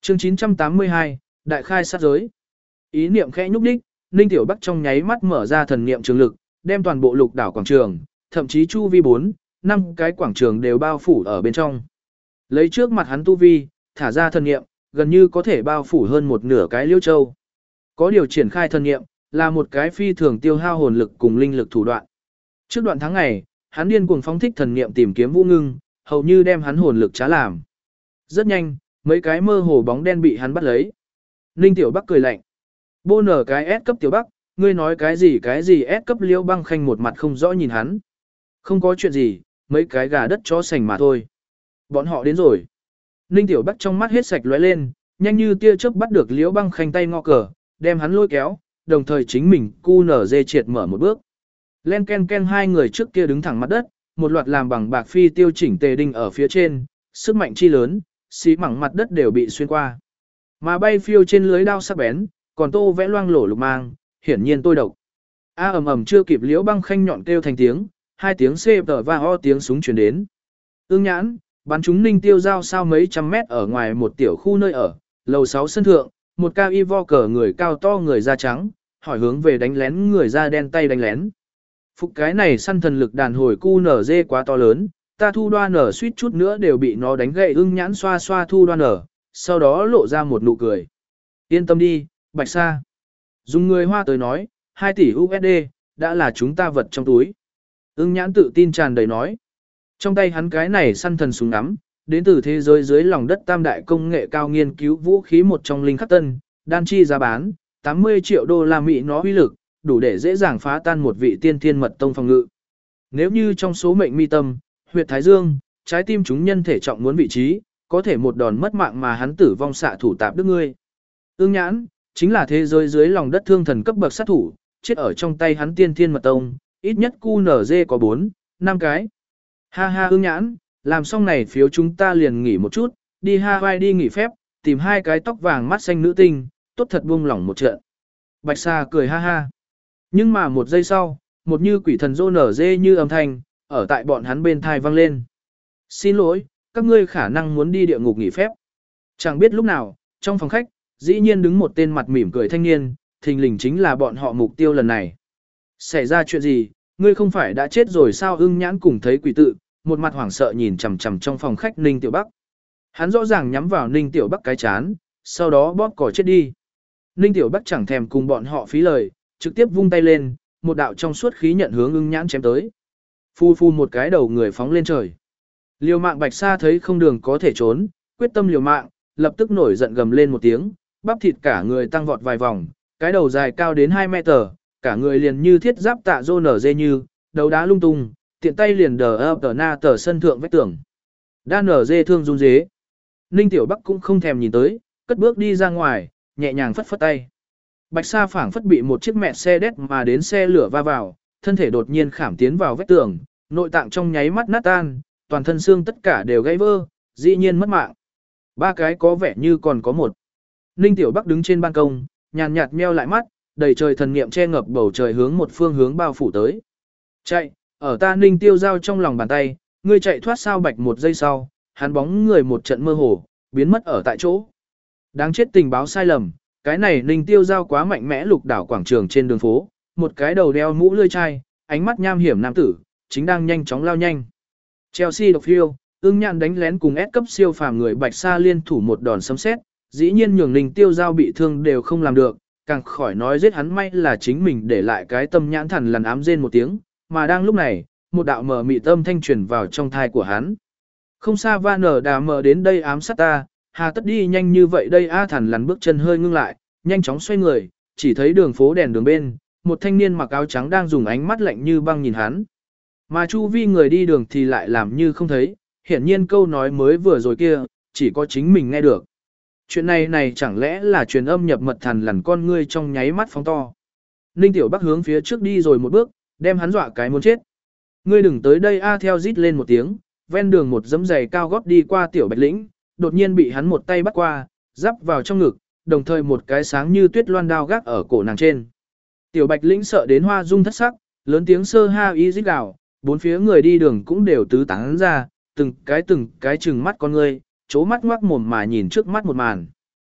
Chương 982, Đại khai sát giới. Ý niệm khẽ nhúc đích, Ninh Tiểu Bắc trong nháy mắt mở ra thần niệm trường lực, đem toàn bộ lục đảo quảng trường, thậm chí chu vi 4, 5 cái quảng trường đều bao phủ ở bên trong. Lấy trước mặt hắn tu vi, thả ra thần niệm, gần như có thể bao phủ hơn một nửa cái Liêu Châu. Có điều triển khai thần niệm, là một cái phi thường tiêu hao hồn lực cùng linh lực thủ đoạn. Trước đoạn tháng ngày, hắn điên cuồng phóng thích thần niệm tìm kiếm Vũ Ngưng, hầu như đem hắn hồn lực trá làm. Rất nhanh, mấy cái mơ hồ bóng đen bị hắn bắt lấy. Ninh Tiểu Bắc cười lạnh. Bô nở cái S cấp Tiểu Bắc, ngươi nói cái gì S cấp Liễu Băng Khanh một mặt không rõ nhìn hắn. Không có chuyện gì, mấy cái gà đất chó sành mà thôi. Bọn họ đến rồi. Ninh Tiểu Bắc trong mắt hết sạch lóe lên, nhanh như tia chớp bắt được Liễu Băng Khanh tay ngọ cờ, đem hắn lôi kéo, đồng thời chính mình cu nở dê triệt mở một bước. Len ken ken hai người trước kia đứng thẳng mặt đất, một loạt làm bằng bạc phi tiêu chỉnh tề đinh ở phía trên, sức mạnh chi lớn, xí mảng mặt đất đều bị xuyên qua. Mà bay phiêu trên lưới đao sắc bén, còn tô vẽ loang lổ lục mang, hiển nhiên tôi độc. A ầm ầm chưa kịp Liễu Băng Khanh nhọn kêu thành tiếng, hai tiếng xê tờ và ho tiếng súng truyền đến. Ương nhãn, bắn chúng Ninh Tiêu Giao sao mấy trăm mét ở ngoài một tiểu khu nơi ở, lầu 6 sân thượng, một cao y vo cờ người cao to người da trắng, hỏi hướng về đánh lén người da đen tay đánh lén. Phục cái này săn thần lực đàn hồi cu nở dê quá to lớn, ta thu đoan nở suýt chút nữa đều bị nó đánh gậy. Ưng nhãn xoa xoa thu đoan nở, sau đó lộ ra một nụ cười. Yên tâm đi, Bạch Sa. Dùng người Hoa tới nói, 2 tỷ USD, đã là chúng ta vật trong túi. Ưng nhãn tự tin tràn đầy nói. Trong tay hắn cái này săn thần súng ngắm, đến từ thế giới dưới lòng đất tam đại công nghệ cao nghiên cứu vũ khí một trong linh khắc tân, đan chi giá bán, 80 triệu đô la Mỹ nó uy lực, đủ để dễ dàng phá tan một vị tiên thiên mật tông phòng ngự. Nếu như trong số mệnh mi tâm, huyệt thái dương, trái tim chúng nhân thể trọng muốn vị trí, có thể một đòn mất mạng mà hắn tử vong xạ thủ tạp đức ngươi. Ương nhãn, chính là thế giới dưới lòng đất thương thần cấp bậc sát thủ, chết ở trong tay hắn tiên thiên mật tông, ít nhất QNZ có 4, 5 cái. Ha ha Ương nhãn, làm xong này phiếu chúng ta liền nghỉ một chút, đi Hawaii đi nghỉ phép, tìm 2 cái tóc vàng mắt xanh nữ tinh, tốt thật buông lỏng một trận. Bạch Sa cười ha ha. Nhưng mà một giây sau, một như quỷ thần rô nở dê như âm thanh, ở tại bọn hắn bên thai vang lên. Xin lỗi, các ngươi khả năng muốn đi địa ngục nghỉ phép. Chẳng biết lúc nào, trong phòng khách, dĩ nhiên đứng một tên mặt mỉm cười thanh niên, thình lình chính là bọn họ mục tiêu lần này. Xảy ra chuyện gì, ngươi không phải đã chết rồi sao? Ưng nhãn cùng thấy quỷ tự, một mặt hoảng sợ nhìn chằm chằm trong phòng khách Ninh Tiểu Bắc. Hắn rõ ràng nhắm vào Ninh Tiểu Bắc cái chán, sau đó bóp cò chết đi. Ninh Tiểu Bắc chẳng thèm cùng bọn họ phí lời, trực tiếp vung tay lên, một đạo trong suốt khí nhận hướng Ưng nhãn chém tới. Phu phu một cái đầu người phóng lên trời. Liều mạng Bạch Sa thấy không đường có thể trốn, quyết tâm liều mạng, lập tức nổi giận gầm lên một tiếng, bắp thịt cả người tăng vọt vài vòng, cái đầu dài cao đến 2 mét, cả người liền như thiết giáp tạ rô nở dê như, đầu đá lung tung, tiện tay liền đờ ập tờ na tờ sân thượng vách tường. Đa nở dê thương run dế. Ninh Tiểu Bắc cũng không thèm nhìn tới, cất bước đi ra ngoài, nhẹ nhàng phất phất tay. Bạch Sa phảng phất bị một chiếc mẹ xe đét mà đến xe lửa va vào, thân thể đột nhiên khảm tiến vào vách tường, nội tạng trong nháy mắt nát tan, toàn thân xương tất cả đều gãy vỡ, dĩ nhiên mất mạng. 3 cái có vẻ như còn có 1. Ninh Tiểu Bắc đứng trên ban công, nhàn nhạt meo lại mắt, đầy trời thần niệm che ngập bầu trời hướng một phương hướng bao phủ tới. Chạy, ở ta Ninh Tiêu Giao trong lòng bàn tay, ngươi chạy thoát sao? Bạch một giây sau, hắn bóng người một trận mơ hồ, biến mất ở tại chỗ. Đáng chết, tình báo sai lầm, cái này Ninh Tiêu Giao quá mạnh mẽ. Lục đảo quảng trường trên đường phố, một cái đầu đeo mũ lươi chai, ánh mắt nham hiểm nam tử, chính đang nhanh chóng lao nhanh. Chelsea độc phiêu, Ưng nhãn đánh lén cùng S cấp siêu phàm người Bạch Sa liên thủ một đòn sấm sét, dĩ nhiên nhường Ninh Tiêu Giao bị thương đều không làm được, càng khỏi nói giết hắn. May là chính mình để lại cái tâm nhãn thần lần ám rên một tiếng, mà đang lúc này, một đạo mờ mị tâm thanh truyền vào trong thai của hắn. Không xa va nở đà mờ đến đây ám sát ta, hà tất đi nhanh như vậy đây? A Thần lằn bước chân hơi ngưng lại, nhanh chóng xoay người, chỉ thấy đường phố đèn đường bên, một thanh niên mặc áo trắng đang dùng ánh mắt lạnh như băng nhìn hắn. Mà chu vi người đi đường thì lại làm như không thấy, hiển nhiên câu nói mới vừa rồi kia, chỉ có chính mình nghe được. Chuyện này chẳng lẽ là truyền âm nhập mật? Thần lằn con ngươi trong nháy mắt phóng to. Ninh Tiểu Bắc hướng phía trước đi rồi một bước, đem hắn dọa cái muốn chết. Ngươi đừng tới đây a! Theo rít lên một tiếng, ven đường một dẫm giày cao gót đi qua Tiểu Bạch Lĩnh, đột nhiên bị hắn một tay bắt qua, giáp vào trong ngực, đồng thời một cái sáng như tuyết loan đao gác ở cổ nàng trên. Tiểu Bạch Lĩnh sợ đến hoa dung thất sắc, lớn tiếng sơ ha y rít gào, bốn phía người đi đường cũng đều tứ tán ra, từng cái chừng mắt con ngươi, chố mắt ngoác mồm mà nhìn trước mắt một màn.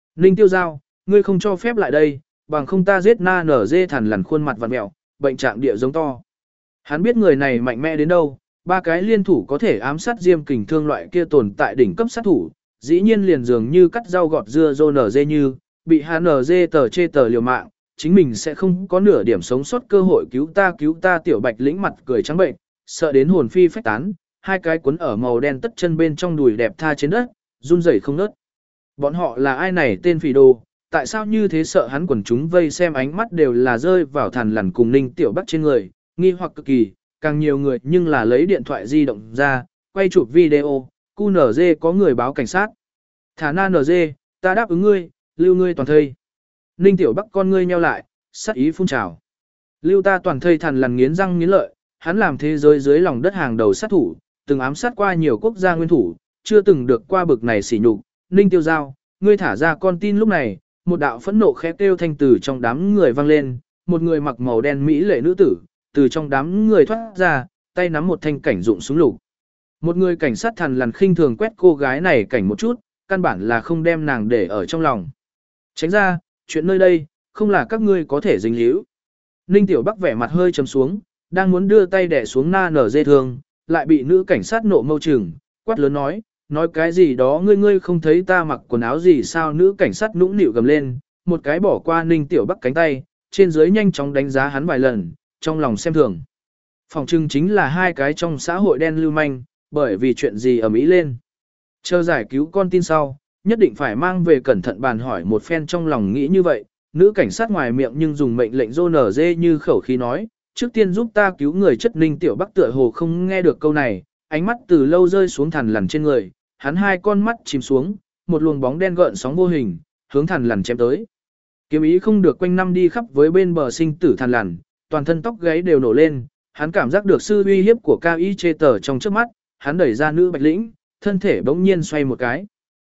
Ninh Tiêu Giao, ngươi không cho phép lại đây, bằng không ta giết na nở dê thằn lằn khuôn mặt vặn mẹo, bệnh trạng địa giống to. Hắn biết người này mạnh mẽ đến đâu, ba cái liên thủ có thể ám sát Diêm Kình Thương loại kia tồn tại đỉnh cấp sát thủ, dĩ nhiên liền dường như cắt rau gọt dưa dô nở dê như, bị hắn nở dê tờ chê tờ liều mạng, chính mình sẽ không có nửa điểm sống sót cơ hội cứu ta tiểu bạch lĩnh mặt cười trắng bệnh, sợ đến hồn phi phách tán, hai cái cuốn ở màu đen tất chân bên trong đùi đẹp tha trên đất, run rẩy không ngớt. Bọn họ là ai này tên phỉ đồ, tại sao như thế sợ hắn quần chúng vây xem ánh mắt đều là rơi vào thằn lằn cùng Ninh Tiểu Bắc trên người, nghi hoặc cực kỳ, càng nhiều người nhưng là lấy điện thoại di động ra, quay chụp video, QNZ có người báo cảnh sát. Thả na NG, ta đáp ứng ngươi, lưu ngươi toàn thây. Ninh Tiểu Bắc con ngươi nheo lại, sắc ý phun trào. Lưu ta toàn thây thằn lằn nghiến răng nghiến lợi, hắn làm thế giới dưới lòng đất hàng đầu sát thủ, từng ám sát qua nhiều quốc gia nguyên thủ, chưa từng được qua bực này sỉ nhục. Ninh Tiêu Giao, ngươi thả ra con tin lúc này, một đạo phẫn nộ khẽ kêu thanh từ trong đám người vang lên, một người mặc màu đen mỹ lệ nữ tử, từ trong đám người thoát ra, tay nắm một thanh cảnh dụng súng lục. Một người cảnh sát thằn lằn khinh thường quét cô gái này cảnh một chút, căn bản là không đem nàng để ở trong lòng. Tránh ra, chuyện nơi đây, không là các ngươi có thể dính líu. Ninh Tiểu Bắc vẻ mặt hơi trầm xuống, đang muốn đưa tay đè xuống na nở dê thương, lại bị nữ cảnh sát nộ mâu trừng, quát lớn nói cái gì đó ngươi không thấy ta mặc quần áo gì sao? Nữ cảnh sát nũng nịu gầm lên, một cái bỏ qua Ninh Tiểu Bắc cánh tay, trên dưới nhanh chóng đánh giá hắn vài lần, trong lòng xem thường. Phòng trưng chính là hai cái trong xã hội đen lưu manh, bởi vì chuyện gì ở Mỹ lên. Chờ giải cứu con tin sau, nhất định phải mang về cẩn thận bàn hỏi một phen, trong lòng nghĩ như vậy. Nữ cảnh sát ngoài miệng nhưng dùng mệnh lệnh rô nở dê như khẩu khí nói, trước tiên giúp ta cứu người chất. Ninh Tiểu Bắc tựa hồ không nghe được câu này, ánh mắt từ lâu rơi xuống thằn lằn trên người, hắn hai con mắt chìm xuống, một luồng bóng đen gợn sóng vô hình, hướng thằn lằn chém tới. Kiếm ý không được quanh năm đi khắp với bên bờ sinh tử thằn lằn, toàn thân tóc gáy đều nổ lên, hắn cảm giác được sự uy hiếp của Cao Y Chê Tờ trong trước mắt, hắn đẩy ra nữ bạch lĩnh, thân thể bỗng nhiên xoay một cái.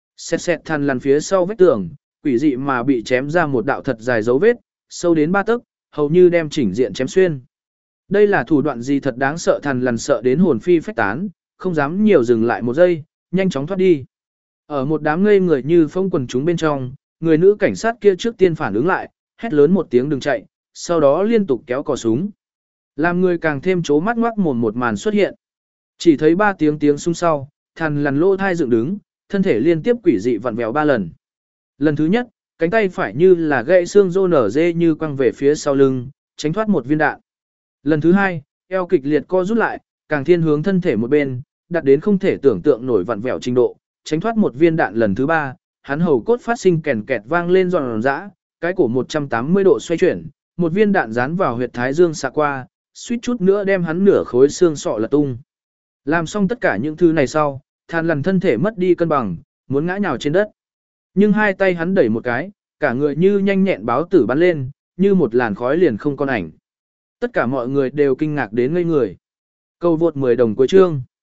Xẹt thằn lằn phía sau vách tường, quỷ dị mà bị chém ra một đạo thật dài dấu vết, sâu đến 3 tấc, hầu như đem chỉnh diện chém xuyên. Đây là thủ đoạn gì thật đáng sợ? Thằn lằn sợ đến hồn phi phách tán, không dám nhiều dừng lại một giây, nhanh chóng thoát đi. Ở một đám ngây người như phong quần chúng bên trong, người nữ cảnh sát kia trước tiên phản ứng lại, hét lớn một tiếng đừng chạy, sau đó liên tục kéo cò súng. Làm người càng thêm chố mắt ngoác mồm một màn xuất hiện. Chỉ thấy 3 tiếng súng sau, thằn lằn lỗ thai dựng đứng, thân thể liên tiếp quỷ dị vặn vẹo 3 lần. Lần thứ nhất, cánh tay phải như là gãy xương rô nở dê như quăng về phía sau lưng, tránh thoát một viên đạn. Lần thứ hai, eo kịch liệt co rút lại, càng thiên hướng thân thể một bên, đạt đến không thể tưởng tượng nổi vặn vẹo trình độ, tránh thoát một viên đạn. Lần thứ ba, hắn hầu cốt phát sinh kèn kẹt vang lên giòn giã, cái cổ 180 độ xoay chuyển, một viên đạn dán vào huyệt thái dương xạ qua, suýt chút nữa đem hắn nửa khối xương sọ lật tung. Làm xong tất cả những thứ này sau, thằn lằn thân thể mất đi cân bằng, muốn ngã nhào trên đất. Nhưng hai tay hắn đẩy một cái, cả người như nhanh nhẹn báo tử bắn lên, như một làn khói liền không còn ảnh. Tất cả mọi người đều kinh ngạc đến ngây người. Cầu vượt 10 đồng cuối chương.